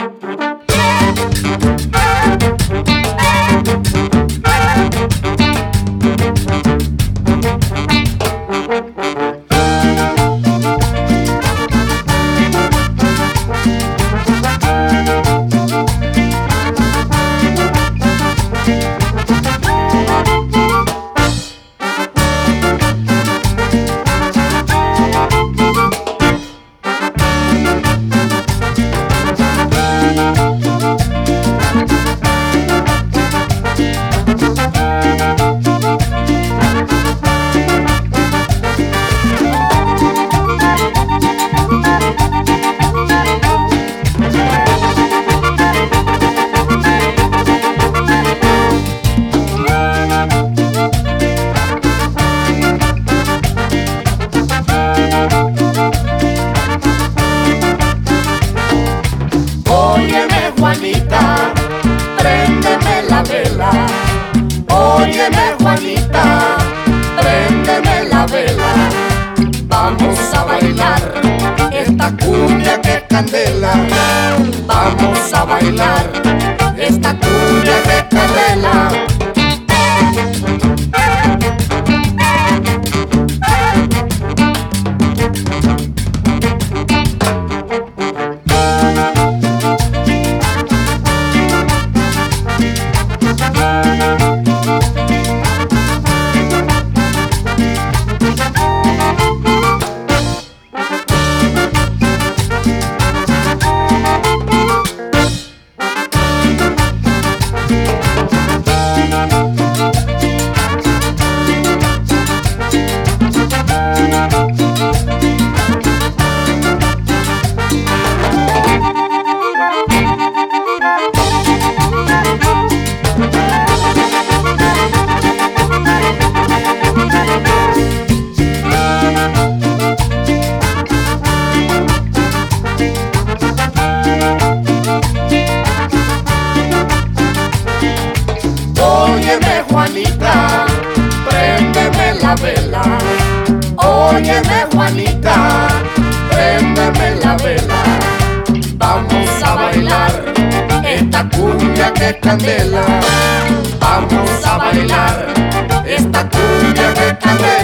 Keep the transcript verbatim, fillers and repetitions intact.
Óyeme, Juanita, préndeme la vela. Óyeme, Juanita, préndeme la vela. Vamos a bailar esta cumbia que es candela. Vamos a bailar esta cumbia que es candela. Óyeme, Juanita, préndeme la vela. Óyeme, Juanita, préndeme la vela. Vamos a bailar esta cumbia que es candela. Vamos a bailar esta cumbia que es candela.